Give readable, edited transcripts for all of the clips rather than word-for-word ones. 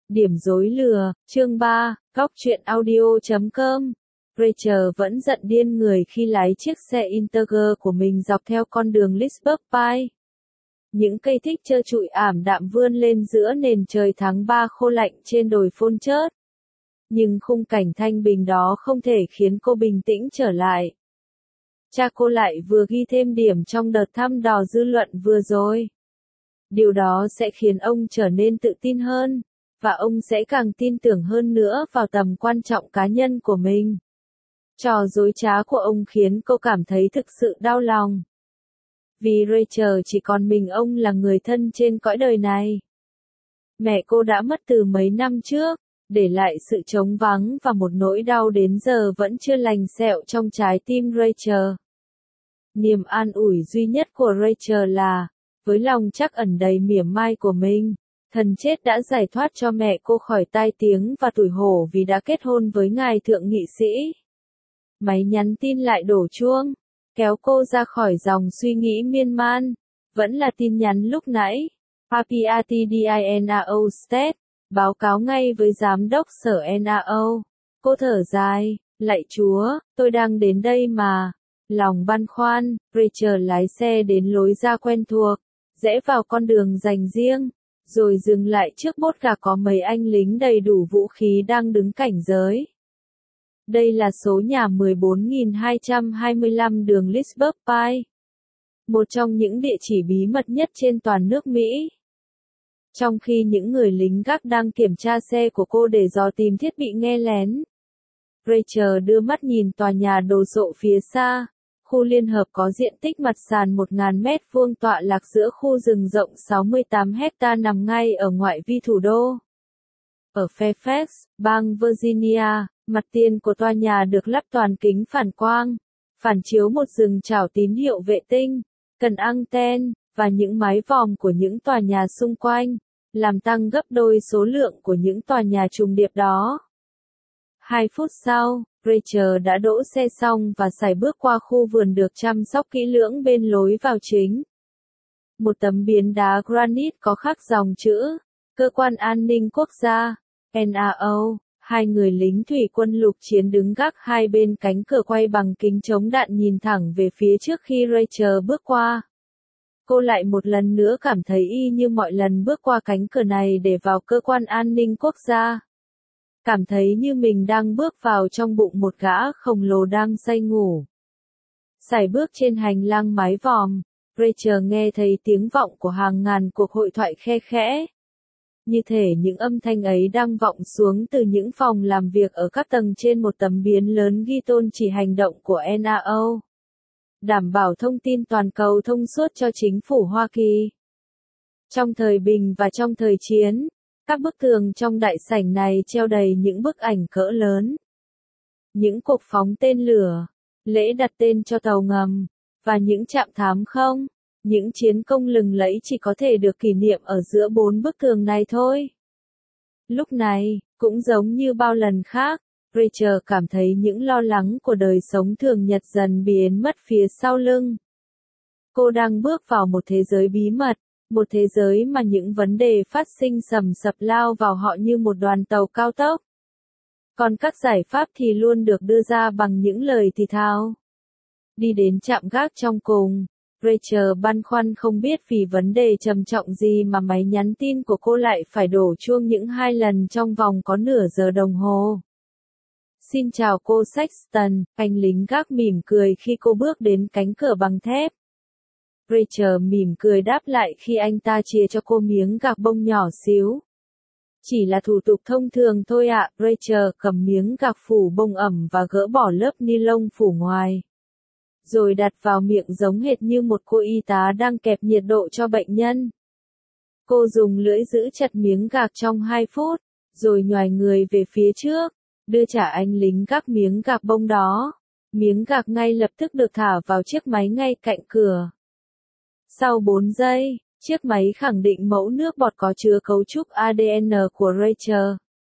Điểm rối lừa, chương 3, góc truyện audio.com. Rachel vẫn giận điên người khi lái chiếc xe Integer của mình dọc theo con đường Lisbon Pike. Những cây thích trơ trụi ảm đạm vươn lên giữa nền trời tháng 3 khô lạnh trên đồi phôn chớt. Nhưng khung cảnh thanh bình đó không thể khiến cô bình tĩnh trở lại. Cha cô lại vừa ghi thêm điểm trong đợt thăm dò dư luận vừa rồi. Điều đó sẽ khiến ông trở nên tự tin hơn, và ông sẽ càng tin tưởng hơn nữa vào tầm quan trọng cá nhân của mình. Trò dối trá của ông khiến cô cảm thấy thực sự đau lòng. Vì Rachel chỉ còn mình ông là người thân trên cõi đời này. Mẹ cô đã mất từ mấy năm trước, để lại sự trống vắng và một nỗi đau đến giờ vẫn chưa lành sẹo trong trái tim Rachel. Niềm an ủi duy nhất của Rachel là, với lòng trắc ẩn đầy mỉa mai của mình, thần chết đã giải thoát cho mẹ cô khỏi tai tiếng và tủi hổ vì đã kết hôn với ngài thượng nghị sĩ. Máy nhắn tin lại đổ chuông, kéo cô ra khỏi dòng suy nghĩ miên man. Vẫn là tin nhắn lúc nãy. Papi Atdinao State, báo cáo ngay với giám đốc sở NAO. Cô thở dài, lạy Chúa, tôi đang đến đây mà. Lòng băn khoăn, Rachel lái xe đến lối ra quen thuộc, rẽ vào con đường dành riêng, rồi dừng lại trước bốt gà có mấy anh lính đầy đủ vũ khí đang đứng cảnh giới. Đây là số nhà 14.225 đường Lisbon Pike, một trong những địa chỉ bí mật nhất trên toàn nước Mỹ. Trong khi những người lính gác đang kiểm tra xe của cô để dò tìm thiết bị nghe lén, Rachel đưa mắt nhìn tòa nhà đồ sộ phía xa. Khu liên hợp có diện tích mặt sàn 1.000 mét vuông tọa lạc giữa khu rừng rộng 68 hecta nằm ngay ở ngoại vi thủ đô. Ở Fairfax, bang Virginia, mặt tiền của tòa nhà được lắp toàn kính phản quang, phản chiếu một rừng chảo tín hiệu vệ tinh, cần anten, và những mái vòm của những tòa nhà xung quanh, làm tăng gấp đôi số lượng của những tòa nhà trùng điệp đó. 2 phút sau, Rachel đã đỗ xe xong và sải bước qua khu vườn được chăm sóc kỹ lưỡng bên lối vào chính. Một tấm biên đá granite có khắc dòng chữ, Cơ quan An ninh Quốc gia, NAO, 2 người lính thủy quân lục chiến đứng gác hai bên cánh cửa quay bằng kính chống đạn nhìn thẳng về phía trước khi Rachel bước qua. Cô lại một lần nữa cảm thấy y như mọi lần bước qua cánh cửa này để vào Cơ quan An ninh Quốc gia. Cảm thấy như mình đang bước vào trong bụng một gã khổng lồ đang say ngủ. Sải bước trên hành lang mái vòm, Rachel nghe thấy tiếng vọng của hàng ngàn cuộc hội thoại khe khẽ. Như thể những âm thanh ấy đang vọng xuống từ những phòng làm việc ở các tầng trên một tấm biên lớn ghi tôn chỉ hành động của NAO. Đảm bảo thông tin toàn cầu thông suốt cho chính phủ Hoa Kỳ. Trong thời bình và trong thời chiến, các bức tường trong đại sảnh này treo đầy những bức ảnh cỡ lớn. Những cuộc phóng tên lửa, lễ đặt tên cho tàu ngầm, và những trạm thám không, những chiến công lừng lẫy chỉ có thể được kỷ niệm ở giữa 4 bức tường này thôi. Lúc này, cũng giống như bao lần khác, Rachel cảm thấy những lo lắng của đời sống thường nhật dần biến mất phía sau lưng. Cô đang bước vào một thế giới bí mật. Một thế giới mà những vấn đề phát sinh sầm sập lao vào họ như một đoàn tàu cao tốc. Còn các giải pháp thì luôn được đưa ra bằng những lời thì thào. Đi đến trạm gác trong cùng, Rachel băn khoăn không biết vì vấn đề trầm trọng gì mà máy nhắn tin của cô lại phải đổ chuông những 2 lần trong vòng có nửa giờ đồng hồ. Xin chào cô Sexton, anh lính gác mỉm cười khi cô bước đến cánh cửa bằng thép. Rachel mỉm cười đáp lại khi anh ta chia cho cô miếng gạc bông nhỏ xíu. Chỉ là thủ tục thông thường thôi ạ. Rachel cầm miếng gạc phủ bông ẩm và gỡ bỏ lớp ni lông phủ ngoài. Rồi đặt vào miệng giống hệt như một cô y tá đang kẹp nhiệt độ cho bệnh nhân. Cô dùng lưỡi giữ chặt miếng gạc trong 2 phút, rồi nhoài người về phía trước, đưa trả anh lính gác miếng gạc bông đó. Miếng gạc ngay lập tức được thả vào chiếc máy ngay cạnh cửa. Sau 4 giây, chiếc máy khẳng định mẫu nước bọt có chứa cấu trúc ADN của Rachel.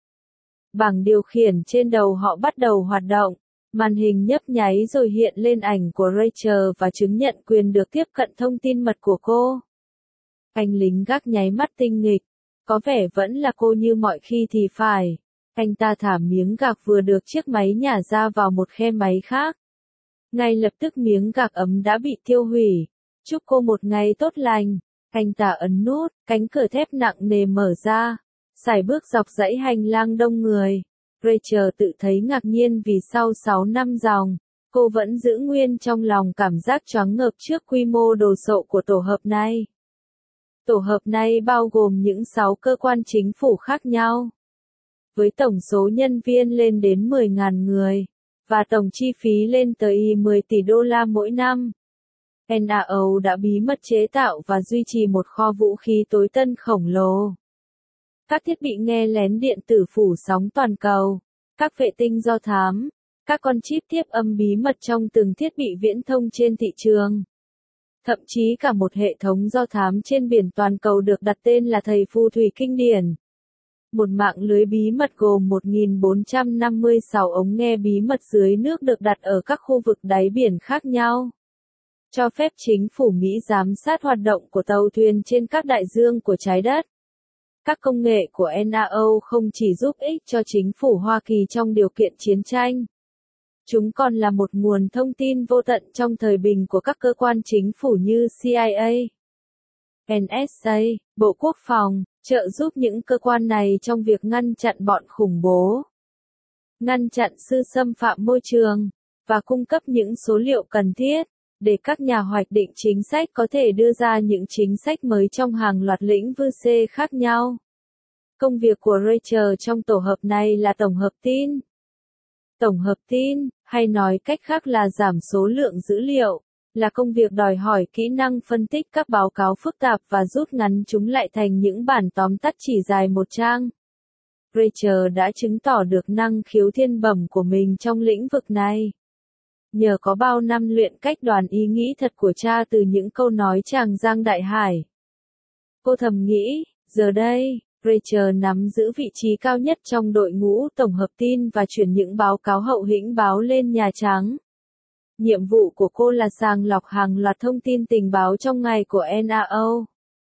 Bảng điều khiển trên đầu họ bắt đầu hoạt động, màn hình nhấp nháy rồi hiện lên ảnh của Rachel và chứng nhận quyền được tiếp cận thông tin mật của cô. Anh lính gác nháy mắt tinh nghịch, Có vẻ vẫn là cô như mọi khi thì phải. Anh ta thả miếng gạc vừa được chiếc máy nhả ra vào một khe máy khác. Ngay lập tức miếng gạc ấm đã bị tiêu hủy. Chúc cô một ngày tốt lành. Anh ta ấn nút, cánh cửa thép nặng nề mở ra. Sải bước dọc dãy hành lang đông người. Rachel tự thấy ngạc nhiên vì sau 6 năm dòng, cô vẫn giữ nguyên trong lòng cảm giác choáng ngợp trước quy mô đồ sộ của tổ hợp này. Tổ hợp này bao gồm những 6 cơ quan chính phủ khác nhau, với tổng số nhân viên lên đến 10.000 người, và tổng chi phí lên tới 10 tỷ đô la mỗi năm. NRO đã bí mật chế tạo và duy trì một kho vũ khí tối tân khổng lồ. Các thiết bị nghe lén điện tử phủ sóng toàn cầu, các vệ tinh do thám, các con chip tiếp âm bí mật trong từng thiết bị viễn thông trên thị trường. Thậm chí cả một hệ thống do thám trên biển toàn cầu được đặt tên là Thầy Phù Thủy Kinh Điển. Một mạng lưới bí mật gồm 1.456 ống nghe bí mật dưới nước được đặt ở các khu vực đáy biển khác nhau, cho phép chính phủ Mỹ giám sát hoạt động của tàu thuyền trên các đại dương của trái đất. Các công nghệ của NRO không chỉ giúp ích cho chính phủ Hoa Kỳ trong điều kiện chiến tranh. Chúng còn là một nguồn thông tin vô tận trong thời bình của các cơ quan chính phủ như CIA, NSA, Bộ Quốc phòng, trợ giúp những cơ quan này trong việc ngăn chặn bọn khủng bố, ngăn chặn sự xâm phạm môi trường, và cung cấp những số liệu cần thiết, để các nhà hoạch định chính sách có thể đưa ra những chính sách mới trong hàng loạt lĩnh vực khác nhau. Công việc của Rachel trong tổ hợp này là tổng hợp tin. Tổng hợp tin, hay nói cách khác là giảm số lượng dữ liệu, là công việc đòi hỏi kỹ năng phân tích các báo cáo phức tạp và rút ngắn chúng lại thành những bản tóm tắt chỉ dài một trang. Rachel đã chứng tỏ được năng khiếu thiên bẩm của mình trong lĩnh vực này. Nhờ có bao năm luyện cách đoán ý nghĩ thật của cha từ những câu nói tràng giang đại hải. Cô thầm nghĩ, giờ đây, Rachel nắm giữ vị trí cao nhất trong đội ngũ tổng hợp tin và chuyển những báo cáo hậu hĩnh báo lên Nhà Trắng. Nhiệm vụ của cô là sàng lọc hàng loạt thông tin tình báo trong ngày của NRO.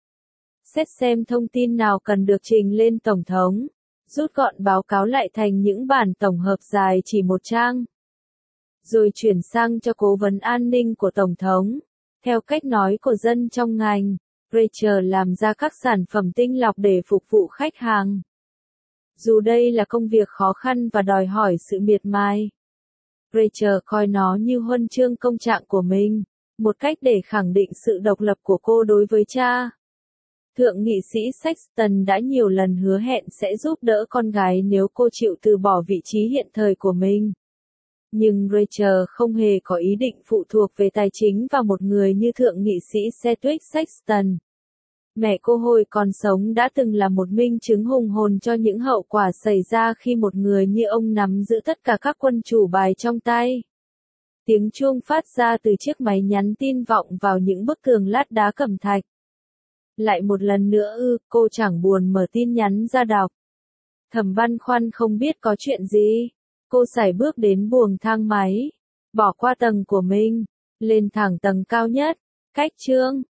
Xét xem thông tin nào cần được trình lên Tổng thống, rút gọn báo cáo lại thành những bản tổng hợp dài chỉ một trang, rồi chuyển sang cho cố vấn an ninh của Tổng thống. Theo cách nói của dân trong ngành, Rachel làm ra các sản phẩm tinh lọc để phục vụ khách hàng. Dù đây là công việc khó khăn và đòi hỏi sự miệt mài, Rachel coi nó như huân chương công trạng của mình, một cách để khẳng định sự độc lập của cô đối với cha. Thượng nghị sĩ Sexton đã nhiều lần hứa hẹn sẽ giúp đỡ con gái nếu cô chịu từ bỏ vị trí hiện thời của mình. Nhưng Rachel không hề có ý định phụ thuộc về tài chính vào một người như thượng nghị sĩ Sedgwick Sexton. Mẹ cô hồi còn sống đã từng là một minh chứng hùng hồn cho những hậu quả xảy ra khi một người như ông nắm giữ tất cả các quân chủ bài trong tay. Tiếng chuông phát ra từ chiếc máy nhắn tin vọng vào những bức tường lát đá cẩm thạch. Lại một lần nữa cô chẳng buồn mở tin nhắn ra đọc. Thầm băn khoăn không biết có chuyện gì. Cô sải bước đến buồng thang máy, bỏ qua tầng của mình, lên thẳng tầng cao nhất, cách chương.